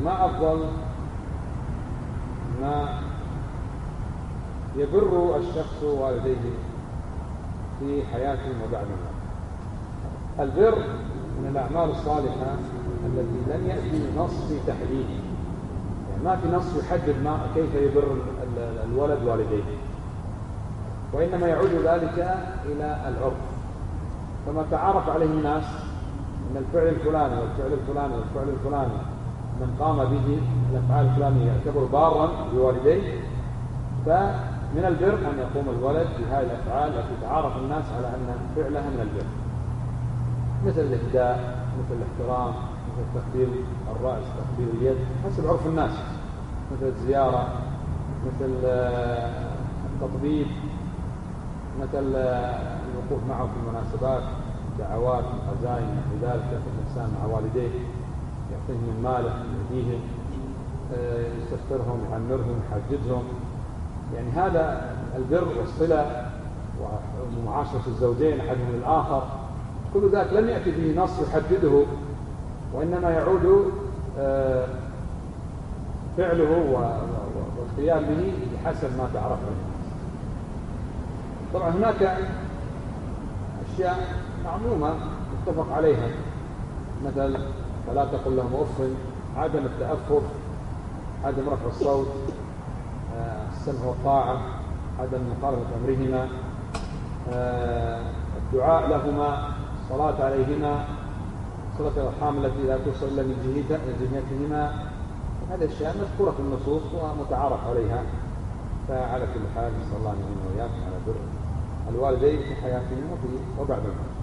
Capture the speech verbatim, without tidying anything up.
ما أفضل ما يبر الشخص والديه في حياته وبعد الموت؟ البر من الأعمال الصالحة التي لم يأتي نص في تحديده، يعني ما في نص يحدد ما كيف يبر الولد والديه، وإنما يعود ذلك إلى العرف. فما تعارف عليه الناس من الفعل الفلاني والفعل الفلاني والفعل الفلاني من قام به الأفعال الفلانية يعتبر بارا بوالديه، فمن البر أن يقوم الولد بهذه الأفعال التي تعارف الناس على أن فعلها من البر، مثل الإهداء، مثل الاحترام، مثل تقبيل الرأس، تقبيل اليد حسب عرف الناس، مثل الزيارة، مثل التطبيب، مثل الوقوف معه في المناسبات، دعوات، عزائم، نحو ذلك، يأخذ الإنسان مع والديه، يعطيهم من ماله، يهديهم، يستغفرهم، يعمرهم، يحججهم. يعني هذا البر والصلة ومعاشرة الزوجين أحدهم للآخر، كل ذلك لم يأتي به نص يحدده، وإنما يعود فعله والقيام به بحسب ما تعرف عنه. طبعا هناك أشياء معلومة متفق عليها، مثل فلا تقل لهم أف، عدم التأفف، عدم رفع الصوت، السمع والطاعة، عدم مخالفة أمرهما، الدعاء لهما، الصلاة عليهما، صلة الأرحام التي لا توصل إلا من جهتهما. هذه الأشياء مذكورة في النصوص ومتعارف عليها. فعلى كل حال نسأل الله أن يعين وإياكم على بر الوالدين في حياتهم وبعد الموت.